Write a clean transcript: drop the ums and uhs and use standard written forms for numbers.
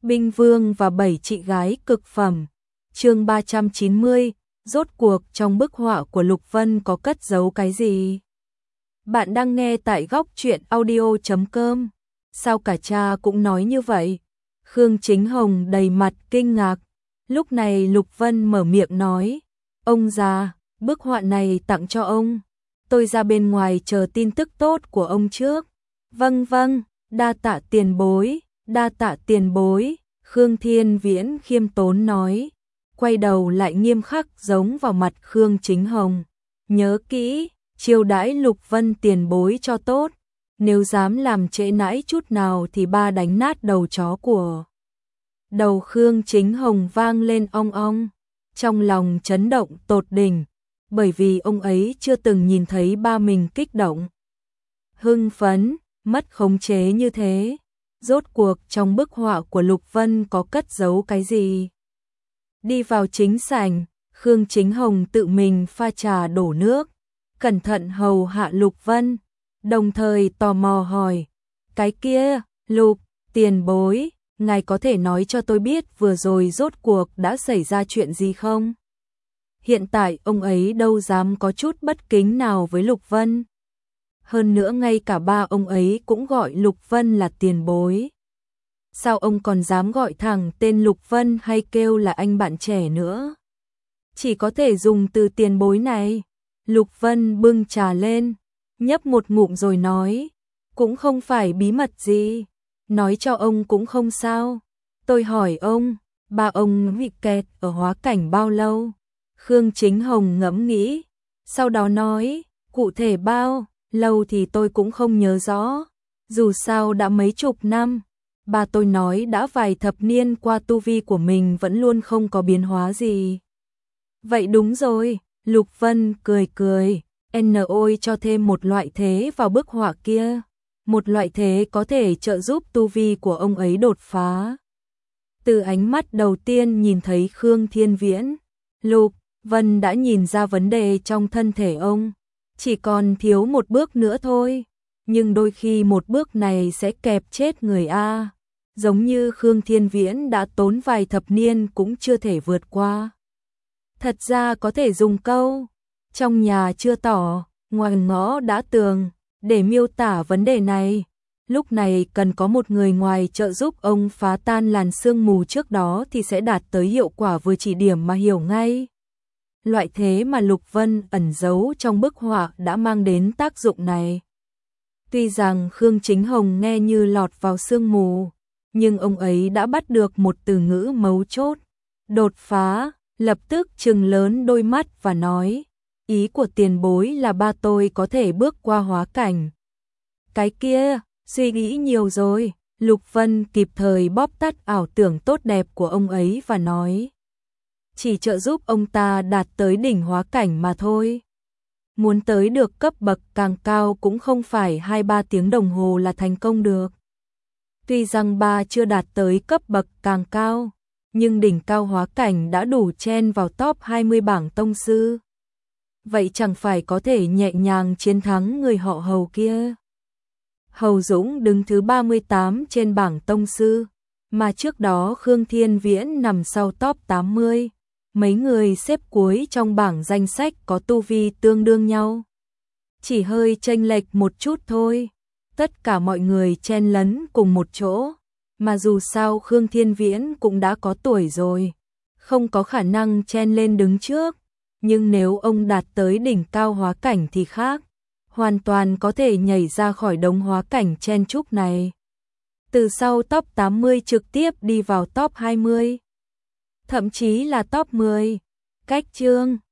Binh Vương và 7 chị gái cực phẩm. Chương 390, rốt cuộc trong bức họa của Lục Vân có cất giấu cái gì? Bạn đang nghe tại góc truyện audio.com. Sao cả cha cũng nói như vậy? Khương Chính Hồng đầy mặt kinh ngạc. Lúc này Lục Vân mở miệng nói, ông già, bức họa này tặng cho ông. Tôi ra bên ngoài chờ tin tức tốt của ông trước. Vâng vâng, đa tạ tiền bối, đa tạ tiền bối. Khương Thiên Viễn khiêm tốn nói, quay đầu lại nghiêm khắc giống vào mặt Khương Chính Hồng. Nhớ kỹ, chiêu đãi Lục Vân tiền bối cho tốt. Nếu dám làm trễ nãi chút nào thì ba đánh nát đầu chó của. Đầu Khương Chính Hồng vang lên ong ong, trong lòng chấn động tột đỉnh, bởi vì ông ấy chưa từng nhìn thấy ba mình kích động, hưng phấn, mất khống chế như thế. Rốt cuộc trong bức họa của Lục Vân có cất giấu cái gì? Đi vào chính sảnh, Khương Chính Hồng tự mình pha trà đổ nước, cẩn thận hầu hạ Lục Vân, đồng thời tò mò hỏi, cái kia, Lục, tiền bối, ngài có thể nói cho tôi biết vừa rồi rốt cuộc đã xảy ra chuyện gì không? Hiện tại ông ấy đâu dám có chút bất kính nào với Lục Vân. Hơn nữa ngay cả ba ông ấy cũng gọi Lục Vân là tiền bối. Sao ông còn dám gọi thẳng tên Lục Vân hay kêu là anh bạn trẻ nữa? Chỉ có thể dùng từ tiền bối này. Lục Vân bưng trà lên, nhấp một ngụm rồi nói, cũng không phải bí mật gì, nói cho ông cũng không sao. Tôi hỏi ông, ba ông bị kẹt ở hóa cảnh bao lâu? Khương Chính Hồng ngẫm nghĩ, sau đó nói, cụ thể bao lâu thì tôi cũng không nhớ rõ, dù sao đã mấy chục năm. Bà tôi nói đã vài thập niên qua tu vi của mình vẫn luôn không có biến hóa gì. Vậy đúng rồi, Lục Vân cười cười, ôi cho thêm một loại thế vào bức họa kia. Một loại thế có thể trợ giúp tu vi của ông ấy đột phá. Từ ánh mắt đầu tiên nhìn thấy Khương Thiên Viễn, Lục Vân đã nhìn ra vấn đề trong thân thể ông. Chỉ còn thiếu một bước nữa thôi, nhưng đôi khi một bước này sẽ kẹp chết người a. Giống như Khương Thiên Viễn đã tốn vài thập niên cũng chưa thể vượt qua. Thật ra có thể dùng câu, trong nhà chưa tỏ, ngoài ngõ đã tường, để miêu tả vấn đề này. Lúc này cần có một người ngoài trợ giúp ông phá tan làn sương mù trước đó thì sẽ đạt tới hiệu quả vừa chỉ điểm mà hiểu ngay. Loại thế mà Lục Vân ẩn giấu trong bức họa đã mang đến tác dụng này. Tuy rằng Khương Chính Hồng nghe như lọt vào sương mù, nhưng ông ấy đã bắt được một từ ngữ mấu chốt, đột phá, lập tức trừng lớn đôi mắt và nói, ý của tiền bối là ba tôi có thể bước qua hóa cảnh. Cái kia, suy nghĩ nhiều rồi. Lục Vân kịp thời bóp tắt ảo tưởng tốt đẹp của ông ấy và nói, chỉ trợ giúp ông ta đạt tới đỉnh hóa cảnh mà thôi. Muốn tới được cấp bậc càng cao cũng không phải 2-3 tiếng đồng hồ là thành công được. Tuy rằng ba chưa đạt tới cấp bậc càng cao, nhưng đỉnh cao hóa cảnh đã đủ chen vào top 20 bảng tông sư. Vậy chẳng phải có thể nhẹ nhàng chiến thắng người họ Hầu kia. Hầu Dũng đứng thứ 38 trên bảng tông sư, mà trước đó Khương Thiên Viễn nằm sau top 80. Mấy người xếp cuối trong bảng danh sách có tu vi tương đương nhau. Chỉ hơi chênh lệch một chút thôi. Tất cả mọi người chen lấn cùng một chỗ. Mà dù sao Khương Thiên Viễn cũng đã có tuổi rồi, không có khả năng chen lên đứng trước. Nhưng nếu ông đạt tới đỉnh cao hóa cảnh thì khác. Hoàn toàn có thể nhảy ra khỏi đống hóa cảnh chen chúc này. Từ sau top 80 trực tiếp đi vào top 20. Thậm chí là top 10. Cách chương